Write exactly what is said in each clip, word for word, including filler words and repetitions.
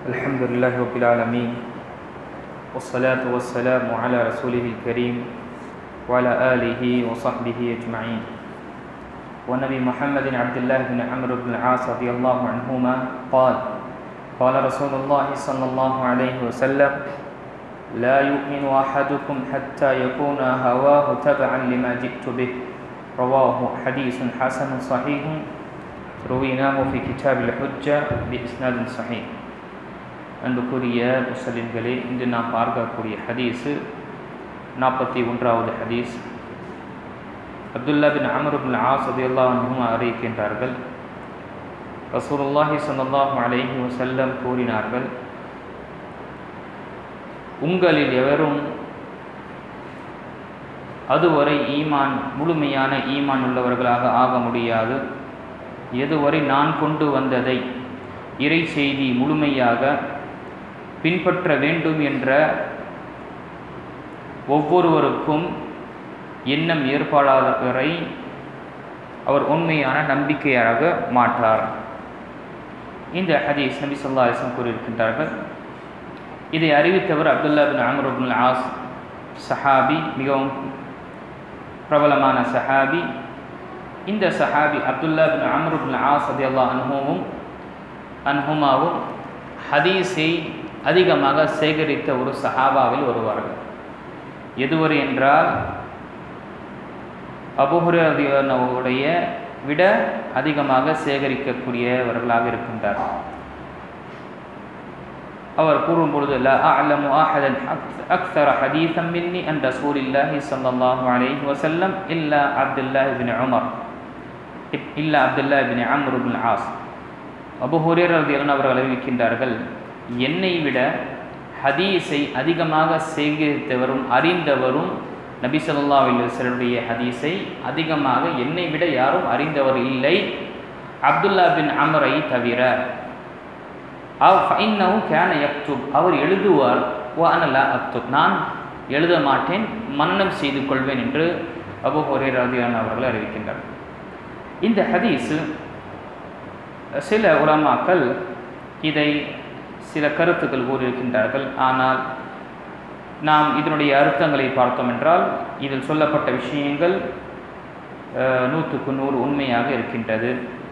الحمد لله رب العالمين والصلاة والسلام على رسوله الكريم وعلى آله وصحبه أجمعين ونبي محمد عبد الله بن عمرو بن العاص رضي الله عنهما قال قال رسول الله صلى الله عليه وسلم لا يؤمن أحدكم حتى يكون هواه تبعا لما جئت به رواه حديث حسن صحيح رويناه في كتاب الحجة بإسناد صحيح. அன்புக்குரிய முஸ்லிம்களே, இன்று நாம் பார்க்கக்கூடிய ஹதீஸு நாற்பத்தி ஒன்றாவது ஹதீஸ். Abdullah bin Amr ibn As ரலியல்லாஹு அன்ஹுமா அறிவிக்கின்றார்கள், ரசூலுல்லாஹி ஸல்லல்லாஹு அலைஹி வஸல்லம் கூறினார்கள், உங்களில் எவரும் அதுவரை ஈமான் முழுமையான ஈமான் உள்ளவர்களாக ஆக முடியாது, எதுவரை நான் கொண்டு வந்ததை இறை செய்தி முழுமையாக பின்பற்ற வேண்டும் என்ற ஒவ்வொருவருக்கும் எண்ணம் ஏற்படாத வரை அவர் உண்மையான நம்பிக்கையாக மாட்டார். இந்த ஹதீஸ் நபி ஸல்லல்லாஹு அலைஹி வஸல்லம் கூறியிருக்கின்றார்கள். இதை அறிவித்தவர் Abdullah bin Amr ibn As சஹாபி, மிகவும் பிரபலமான சஹாபி. இந்த சஹாபி Abdullah bin Amr ibn As ரலியல்லாஹு அன்ஹுவும் அன்ஹுமாவும் ஹதீஸை அதிகமாக சேகரித்த ஒரு சஹாபாவில் ஒருவர்கள். எதுவரை என்றால் அபூ ஹுரைரா ரலியல்லாஹு அன்ஹுவுடைய விட அதிகமாக சேகரிக்கக்கூடியவர்களாக இருக்கின்றார். அவர் கூறும் பொழுது, லா அஅலமு அஹதன் அக்ஸர ஹதீஸன் மின்னி அன் ரசூலில்லாஹி ஸல்லல்லாஹு அலைஹி வஸல்லம் இல்லா அப்துல்லாஹ் இப்னு உமர் இல்லா Abdullah ibn Amr ibn As. Abu Hurairah ரலியல்லாஹு அன்ஹு அவர்கள் அறிவிக்கின்றார்கள், என்னை விட ஹதீஸை அதிகமாக சேகரித்தவரும் அறிந்தவரும் நபி ஸல்லல்லாஹு அலைஹி வஸல்லுடைய ஹதீஸை அதிகமாக என்னை விட யாரும் அறிந்தவர் இல்லை, அப்துல்லா பின் அம்ரை தவிர. ஃபஇன்னஹு கான யக்துப், அவர் எழுதுவார், வ அன லா அக்துப், நான் எழுத மாட்டேன், மன்னனம் செய்து கொள்வேன் என்று அபூ ஹுரைரா ரலியல்லாஹு அன்ஹு அவர்கள் அறிவிக்கின்றார். இந்த ஹதீஸ் சில உலமாக்கள் இதை சில கருத்துக்கள் கூறியிருக்கின்றார்கள். ஆனால் நாம் இதனுடைய அர்த்தங்களை பார்த்தோம் என்றால் இதில் சொல்லப்பட்ட விஷயங்கள் நூற்றுக்கு நூறு உண்மையாக இருக்கின்றது.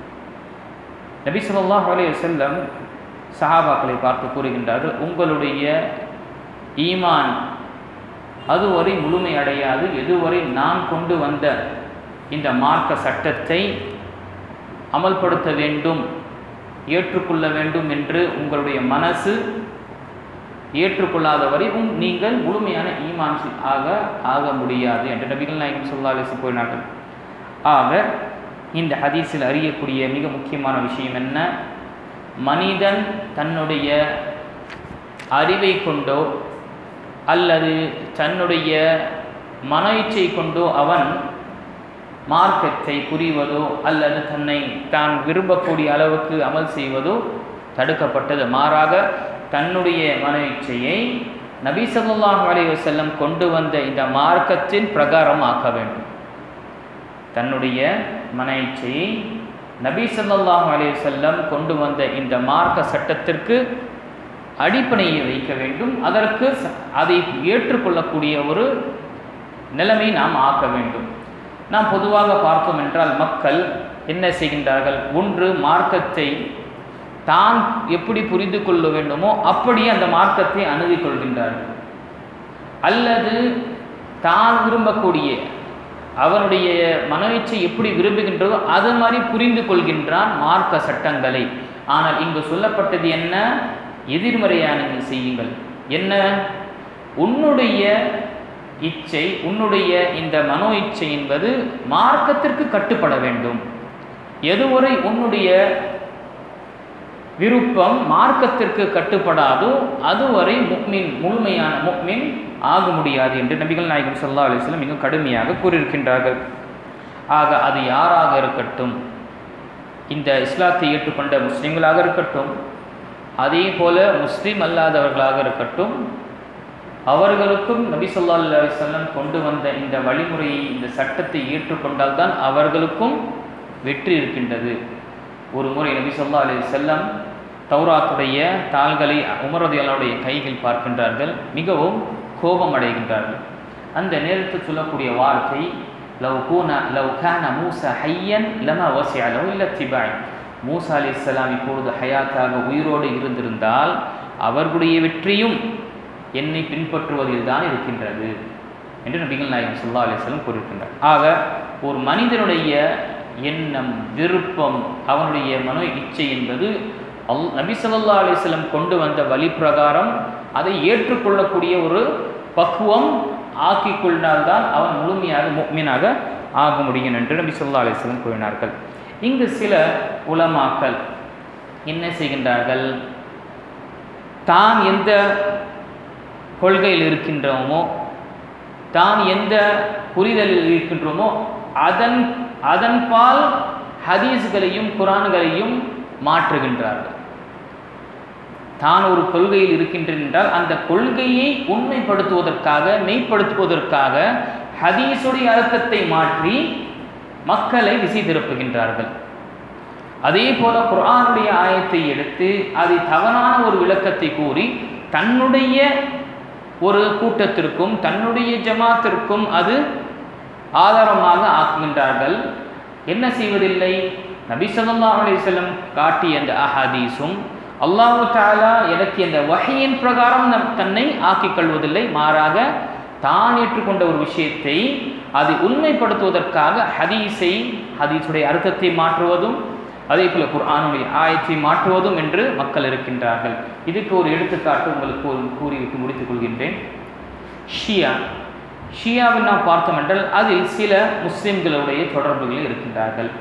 நபி ஸல்லல்லாஹு அலைஹி வஸல்லம் சஹாபாக்களை பார்த்து கூறுகின்றார்கள், உங்களுடைய ஈமான் அதுவரை முழுமை அடையாது, எதுவரை நான் கொண்டு வந்த இந்த மார்க்க சட்டத்தை அமல்படுத்த வேண்டும், ஏற்றுக்கொள்ள வேண்டும் என்று உங்களுடைய மனசு ஏற்றுக்கொள்ளாத வரை நீங்கள் முழுமையான ஈமான் ஆக ஆக முடியாது என்று நபிகள் நாயகம் ஸல்லல்லாஹு அலைஹி வஸல்லம் கூறினார்கள். ஆக இந்த ஹதீஸில் அறியக்கூடிய மிக முக்கியமான விஷயம் என்ன? மனிதன் தன்னுடைய அறிவை கொண்டோ அல்லது தன்னுடைய மன இச்சை கொண்டோ அவன் மார்க்கத்தை புரிவதோ அல்லது தன்னை தான் விரும்பக்கூடிய அளவுக்கு அமல் செய்வதோ தடுக்கப்பட்டது. மாறாக தன்னுடைய மன இச்சையை நபி ஸல்லல்லாஹு அலைஹி வஸல்லம் கொண்டு வந்த இந்த மார்க்கத்தின் பிரகாரம் ஆக்க வேண்டும். தன்னுடைய மன இச்சையை நபி ஸல்லல்லாஹு அலைஹி வஸல்லம் கொண்டு வந்த இந்த மார்க்க சட்டத்திற்கு அடிப்படையை வைக்க வேண்டும். அதற்கு அதை ஏற்றுக்கொள்ளக்கூடிய ஒரு நிலைமை நாம் ஆக்க வேண்டும். நாம் பொதுவாக பார்த்தோம் என்றால் மக்கள் என்ன செய்கின்றார்கள்? ஒன்று, மார்க்கத்தை தான் எப்படி புரிந்து கொள்ள வேண்டுமோ அப்படியே அந்த மார்க்கத்தை அணுகி கொள்கின்றார்கள், அல்லது தான் விரும்பக்கூடிய அவனுடைய மனோயிச்சை எப்படி விரும்புகின்றதோ அது மாதிரி புரிந்து கொள்கின்றான் மார்க்க சட்டங்களை. ஆனால் இங்கு சொல்லப்பட்டது என்ன? எதிர்மறையான செய்யுங்கள். என்ன? உன்னுடைய இச்சை, உன்னுடைய இந்த மனோ இச்சை என்பது மார்க்கத்திற்கு கட்டுப்பட வேண்டும். எதுவரை உன்னுடைய விருப்பம் மார்க்கத்திற்கு கட்டுப்படாதோ அதுவரை முஃமின், முழுமையான முஃமின் ஆக முடியாது என்று நபிகள் நாயகம் ஸல்லல்லாஹு அலைஹி வஸல்லம் மிக கடுமையாக கூறியிருக்கின்றார்கள். ஆக அது யாராக இருக்கட்டும், இந்த இஸ்லாத்தை ஏற்றுக்கொண்ட முஸ்லிம்களாக இருக்கட்டும், அதே போல முஸ்லிம் அல்லாதவர்களாக இருக்கட்டும், அவர்களுக்கும் நபி ஸல்லல்லாஹு அலைஹி வஸல்லம் கொண்டு வந்த இந்த வழிமுறையை, இந்த சட்டத்தை ஏற்றுக்கொண்டால்தான் அவர்களுக்கும் வெற்றி இருக்கின்றது. ஒரு முறை நபி ஸல்லல்லாஹு அலைஹி வஸல்லம் தௌராத்துடைய தாள்களை உமர் ரலியல்லாஹுடைய கையில் பார்க்கின்றார்கள், மிகவும் கோபம் அடைகின்றார்கள். அந்த நேரத்தில் சொல்லக்கூடிய வார்த்தை, லவ் கூன லவ் கான மூசா ஹய்யன் லமா வஸிஅ லஹு இல்லா இத்திபாஇ. மூசா அலைஹிஸ்ஸலாம் இப்பொழுது ஹயாத்தாக உயிரோடு இருந்திருந்தால் அவர்களுடைய வெற்றியும் என்னை பின்பற்றுவதில் தான் இருக்கின்றது என்று நபிகள் நாயகம் ஸல்லல்லாஹு அலைஹி வஸல்லம் கூறியிருக்கின்றார். ஆக ஒரு மனிதனுடைய எண்ணம், விருப்பம், அவனுடைய மனோ இச்சை என்பது அல் நபி ஸல்லல்லாஹு அலைஹி வஸல்லம் கொண்டு வந்த வழி பிரகாரம் அதை ஏற்றுக்கொள்ளக்கூடிய ஒரு பக்குவம் ஆக்கிக் கொண்டால்தான் அவன் முழுமையாக முஃமினாக ஆக முடியும் என்று நபி ஸல்லல்லாஹு அலைஹி வஸல்லம் கூறினார்கள். இங்கு சில உலமாக்கள் என்ன செய்கின்றார்கள், தான் எந்த கொள்கையில் இருக்கின்றோமோ, தான் எந்த புரிதலில் இருக்கின்றோமோ அதன் அதன்பால் ஹதீஸ்களையும் குரான்களையும் மாற்றுகின்றார்கள். தான் ஒரு கொள்கையில் இருக்கின்றேன் என்றால் அந்த கொள்கையை உண்மைப்படுத்துவதற்காக, மெய்ப்படுத்துவதற்காக ஹதீஸுடைய அர்த்தத்தை மாற்றி மக்களை திசை திருப்புகின்றார்கள். அதே போல குர்ஆனுடைய ஆயத்தை எடுத்து அதை தவறான ஒரு விளக்கத்தை கூறி தன்னுடைய ஒரு கூட்டத்திற்கும் தன்னுடைய ஜமாத்திற்கும் அது ஆதாரமாக ஆக்குகின்றார்கள். என்ன செய்வதில்லை, நபி ஸல்லல்லாஹு அலைஹி வஸல்லம் காட்டிய அந்த அஹாதீஸும் அல்லாஹு தஆலா எனக்கு இந்த வஹீயின் பிரகாரம் நம் தன்னை ஆக்கிக் கொள்வதில்லை. மாறாக தான் ஏற்றுக்கொண்ட ஒரு விஷயத்தை அதை உண்மைப்படுத்துவதற்காக ஹதீஸை ஹதீஸுடைய அர்த்தத்தை மாற்றுவதும் அதே போல குர்ஆனுடைய ஆயத்தை மாற்றுவதும் என்று மக்கள் இருக்கின்றார்கள். இதுக்கு ஒரு எடுத்துக்காட்டு உங்களுக்கு கூறிவிட்டு முடித்துக் கொள்கின்றேன். ஷியா ஷியாவை நாம் பார்த்தோம் என்றால் அதில் சில முஸ்லிம்களுடைய தொடர்புகள் இருக்கின்றார்கள்.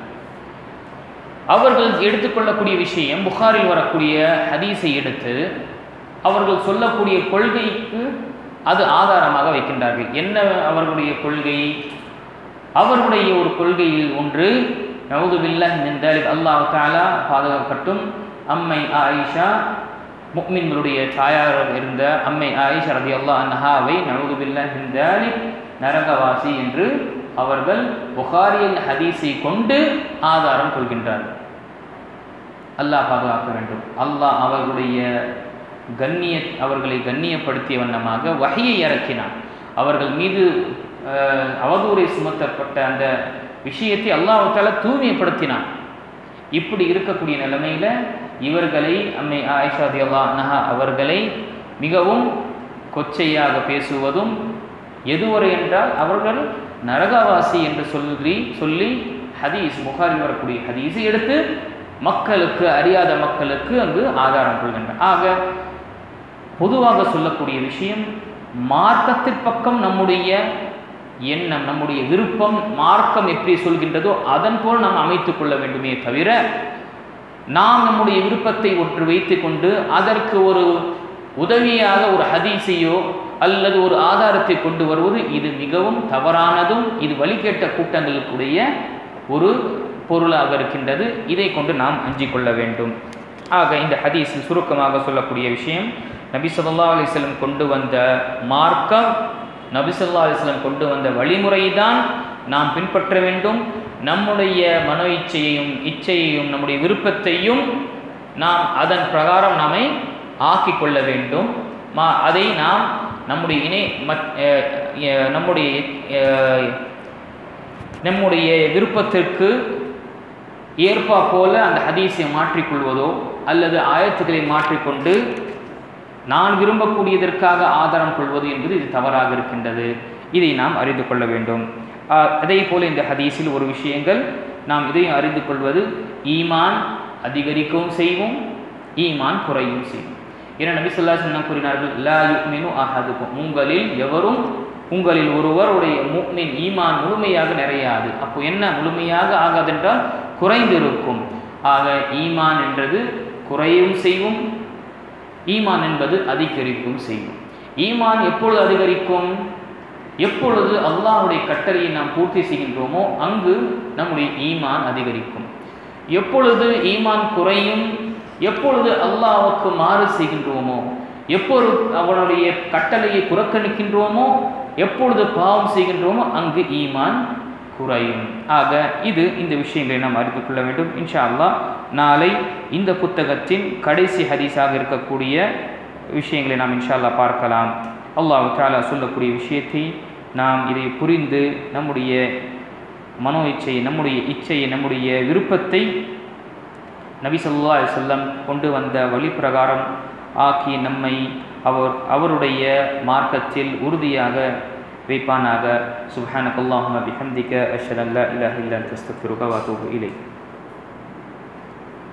அவர்கள் எடுத்துக்கொள்ளக்கூடிய விஷயம் புகாரில் வரக்கூடிய ஹதீஸை எடுத்து அவர்கள் சொல்லக்கூடிய கொள்கைக்கு அது ஆதாரமாக வைக்கின்றார்கள். என்ன அவர்களுடைய கொள்கை? அவர்களுடைய ஒரு கொள்கையில் ஒன்று, நஊது பில்லாஹி மின் தாலிக், அல்லாஹ் தஆலா பாதுகாக்கட்டும், அம்மை ஆயிஷா முஃமின்களுடைய தாயாராக இருந்த அம்மை ஆயிஷா ரலியல்லாஹு அன்ஹாவை நஊது பில்லாஹி மின் தாலிக் நரகவாசி என்று அவர்கள் புகாரியின் ஹதீஸை கொண்டு ஆதாரம் கொள்கின்றார்கள். அல்லாஹ் பாதுகாக்க வேண்டும். அல்லாஹ் அவர்களுடைய கண்ணிய அவர்களை கண்ணியப்படுத்திய வண்ணமாக வஹியை இறக்கினான். அவர்கள் மீது அவதூறை சுமத்தப்பட்ட அந்த விஷயத்தை அல்லாஹ் தஆலா தூய்மைப்படுத்தினான். இப்படி இருக்கக்கூடிய நிலைமையில இவர்களை அம்மை ஆயிஷா ரலியல்லாஹு அன்ஹா அவர்களை மிகவும் கொச்சையாக பேசுவதும், எதுவரை என்றால் அவர்கள் நரகவாசி என்று சொல்லி சொல்லி ஹதீஸ் புகாரில் வரக்கூடிய ஹதீஸை எடுத்து மக்களுக்கு, அறியாத மக்களுக்கு அங்கு ஆதாரம் கொள்கின்றனர். ஆக பொதுவாக சொல்லக்கூடிய விஷயம், மார்க்கத்தின் பக்கம் நம்முடைய எண்ணம், நம்முடைய விருப்பம் மார்க்கம் எப்படி சொல்கின்றதோ அதன் போல் நாம் அமைத்து கொள்ள வேண்டுமே தவிர, நாம் நம்முடைய விருப்பத்தை ஒன்று வைத்து கொண்டு அதற்கு ஒரு உதவியாக ஒரு ஹதீஸையோ அல்லது ஒரு ஆதாரத்தை கொண்டு வருவது இது மிகவும் தவறானதும் இது வழிகேட்ட கூட்டங்களுக்குடைய ஒரு பொருளாக இருக்கின்றது. இதை கொண்டு நாம் அஞ்சிக் கொள்ள வேண்டும். ஆக இந்த ஹதீஸில் சுருக்கமாக சொல்லக்கூடிய விஷயம், நபி ஸல்லல்லாஹு அலைஹி வஸல்லம் கொண்டு வந்த மார்க்கம், நபி ஸல்லல்லாஹு அலைஹி வஸல்லம் கொண்டு வந்த வழிமுறை தான் நாம் பின்பற்ற வேண்டும். நம்முடைய மனோ இச்சையையும் இச்சையையும் நம்முடைய விருப்பத்தையும் நாம் அதன் பிரகாரம் நாமை ஆக்கிக் கொள்ள வேண்டும். மா அதை நாம் நம்முடைய இணை நம்முடைய நம்முடைய விருப்பத்திற்கு ஏற்பா போல அந்த ஹதீஸை மாற்றிக்கொள்வதோ அல்லது ஆயத்துக்களை மாற்றிக்கொண்டு நான் விரும்பக்கூடியதற்காக ஆதாரம் கொள்வது என்பது இது தவறாக இருக்கின்றது. இதை நாம் அறிந்து கொள்ள வேண்டும். அதே போல இந்த ஹதீஸில் ஒரு விஷயங்கள் நாம் இதையும் அறிந்து கொள்வது, ஈமான் அதிகரிக்கவும் செய்வோம், ஈமான் குறையும் செய்வோம். ஏன்னா நபி ஸல்லல்லாஹு அலைஹி வஸல்லம் கூறினார்கள், லா யுமினு அஹதுக்கும், உங்களில் எவரும் உங்களில் ஒருவருடைய முஃமின் ஈமான் முழுமையாக நிறையாது. அப்போ என்ன முழுமையாக ஆகாதென்றால் குறைந்திருக்கும். ஆக ஈமான் என்றது குறையும் செய்வோம், ஈமான் என்பது அதிகரிக்கும் செய்வோம். ஈமான் எப்பொழுது அதிகரிக்கும்? எப்பொழுது அல்லாஹ்வுடைய கட்டளையை நாம் பூர்த்தி செய்கின்றோமோ அங்கு நம்முடைய ஈமான் அதிகரிக்கும். எப்பொழுது ஈமான் குறையும்? எப்பொழுது அல்லாஹ்வுக்கு மாறு செய்கின்றோமோ, எப்பொழுது அவனுடைய கட்டளையை புறக்கணிக்கின்றோமோ, எப்பொழுது பாவம் செய்கின்றோமோ அங்கு ஈமான் குறையும். ஆக இது இந்த விஷயங்களை நாம் அறிந்து கொள்ள வேண்டும். இன்ஷா அல்லாஹ் நாளை இந்த புத்தகத்தின் கடைசி ஹதீஸாக இருக்கக்கூடிய விஷயங்களை நாம் இன்ஷா அல்லாஹ் பார்க்கலாம். அல்லாஹ் தஆலா சொல்லக்கூடிய விஷயத்தை நாம் இதை புரிந்து நம்முடைய மனோ இச்சையை, நம்முடைய இச்சையை, நம்முடைய விருப்பத்தை நபி ஸல்லல்லாஹு அலைஹி வஸல்லம் கொண்டு வந்த வழி பிரகாரம் ஆக்கி நம்மை அவர் அவருடைய மார்க்கத்தில் உறுதியாக வைப்பானாக. சுப்ஹானக்கல்லாஹும்ம பிஹம்திக அஷ்ஹது அல்லா இலாஹா இல்லா அன்த அஸ்தக்ஃபிருக வ அத்தூபு இலைக்.